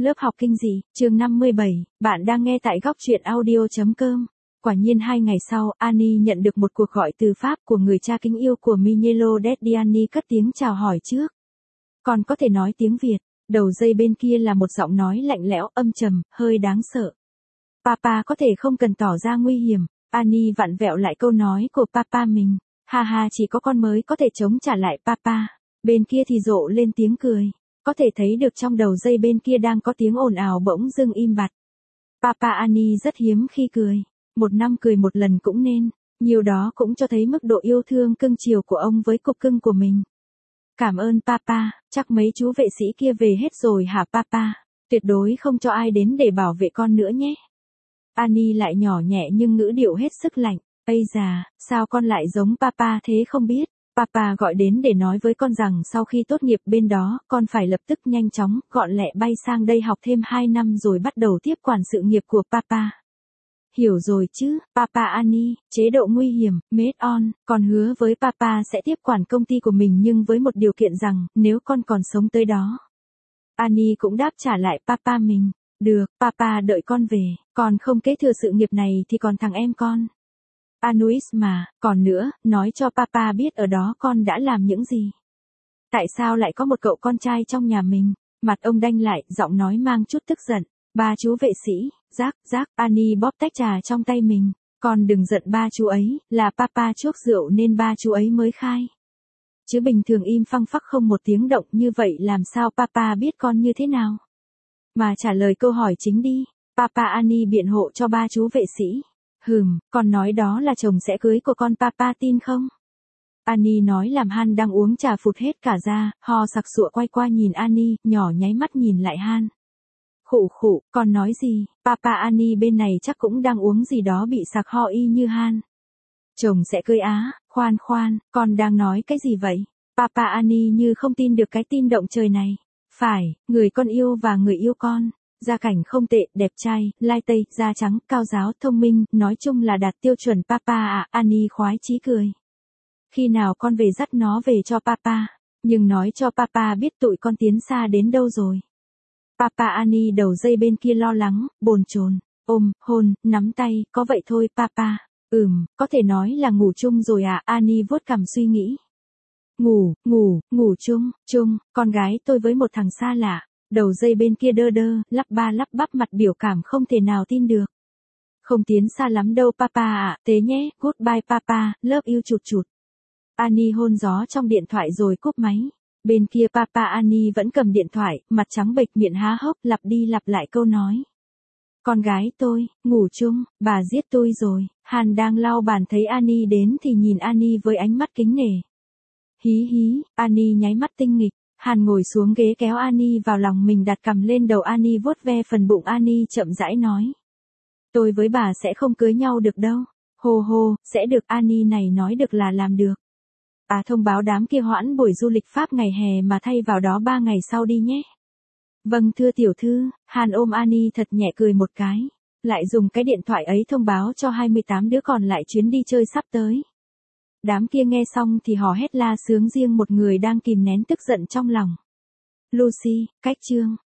Lớp học kinh dị, chương 57, bạn đang nghe tại góc truyện audio.com. Quả nhiên 2 ngày sau, Annie nhận được một cuộc gọi từ Pháp của người cha kính yêu của Mignolo Dediani cất tiếng chào hỏi trước. Còn có thể nói tiếng Việt, đầu dây bên kia là một giọng nói lạnh lẽo, âm trầm, hơi đáng sợ. Papa có thể không cần tỏ ra nguy hiểm, Annie vặn vẹo lại câu nói của papa mình. Ha ha, chỉ có con mới có thể chống trả lại papa. Bên kia thì rộ lên tiếng cười. Có thể thấy được trong đầu dây bên kia đang có tiếng ồn ào bỗng dưng im bặt. Papa Annie rất hiếm khi cười. Một năm cười một lần cũng nên. Nhiều đó cũng cho thấy mức độ yêu thương cưng chiều của ông với cục cưng của mình. Cảm ơn papa, chắc mấy chú vệ sĩ kia về hết rồi hả papa? Tuyệt đối không cho ai đến để bảo vệ con nữa nhé. Annie lại nhỏ nhẹ nhưng ngữ điệu hết sức lạnh. Ây già, sao con lại giống papa thế không biết? Papa gọi đến để nói với con rằng sau khi tốt nghiệp bên đó, con phải lập tức nhanh chóng, gọn lẹ bay sang đây học thêm 2 năm rồi bắt đầu tiếp quản sự nghiệp của papa. Hiểu rồi chứ, papa Annie, chế độ nguy hiểm, made on, con hứa với papa sẽ tiếp quản công ty của mình nhưng với một điều kiện rằng, nếu con còn sống tới đó. Annie cũng đáp trả lại papa mình. Được, papa đợi con về, còn không kế thừa sự nghiệp này thì còn thằng em con. Anuis mà, còn nữa, nói cho papa biết ở đó con đã làm những gì. Tại sao lại có một cậu con trai trong nhà mình? Mặt ông đanh lại, giọng nói mang chút tức giận. Ba chú vệ sĩ, rác, Annie bóp tách trà trong tay mình. Con đừng giận ba chú ấy, là papa chuốc rượu nên ba chú ấy mới khai. Chứ bình thường im phăng phắc không một tiếng động như vậy làm sao papa biết con như thế nào? Mà trả lời câu hỏi chính đi. Papa Annie biện hộ cho ba chú vệ sĩ. Con nói đó là chồng sẽ cưới của con papa tin không? Annie nói làm Han đang uống trà phụt hết cả ra, ho sặc sụa quay qua nhìn Annie, nhỏ nháy mắt nhìn lại Han. Khụ, con nói gì? Papa Annie bên này chắc cũng đang uống gì đó bị sặc ho y như Han. Chồng sẽ cưới á, khoan, con đang nói cái gì vậy? Papa Annie như không tin được cái tin động trời này. Phải, người con yêu và người yêu con. Gia cảnh không tệ, đẹp trai, lai tây, da trắng, cao giáo, thông minh, nói chung là đạt tiêu chuẩn papa à, Annie khoái chí cười. Khi nào con về dắt nó về cho papa, nhưng nói cho papa biết tụi con tiến xa đến đâu rồi. Papa Annie đầu dây bên kia lo lắng, bồn chồn, ôm, hôn, nắm tay, có vậy thôi papa. Có thể nói là ngủ chung rồi à, Annie vuốt cằm suy nghĩ. Ngủ chung, con gái tôi với một thằng xa lạ. Đầu dây bên kia đơ, lắp ba lắp bắp mặt biểu cảm không thể nào tin được. Không tiến xa lắm đâu papa ạ, thế nhé, goodbye papa, love you chụt. Annie hôn gió trong điện thoại rồi cúp máy. Bên kia papa Annie vẫn cầm điện thoại, mặt trắng bệch miệng há hốc, lặp đi lặp lại câu nói. Con gái tôi, ngủ chung, bà giết tôi rồi. Han đang lau bàn thấy Annie đến thì nhìn Annie với ánh mắt kính nể. Hí, Annie nháy mắt tinh nghịch. Han ngồi xuống ghế kéo Annie vào lòng mình đặt cằm lên đầu Annie vuốt ve phần bụng Annie chậm rãi nói. Tôi với bà sẽ không cưới nhau được đâu. Hô, sẽ được Annie này nói được là làm được. Thông báo đám kia hoãn buổi du lịch Pháp ngày hè mà thay vào đó 3 ngày sau đi nhé. Vâng thưa tiểu thư, Han ôm Annie thật nhẹ cười một cái. Lại dùng cái điện thoại ấy thông báo cho 28 đứa còn lại chuyến đi chơi sắp tới. Đám kia nghe xong thì hò hét la sướng riêng một người đang kìm nén tức giận trong lòng. Lucy, cách chương.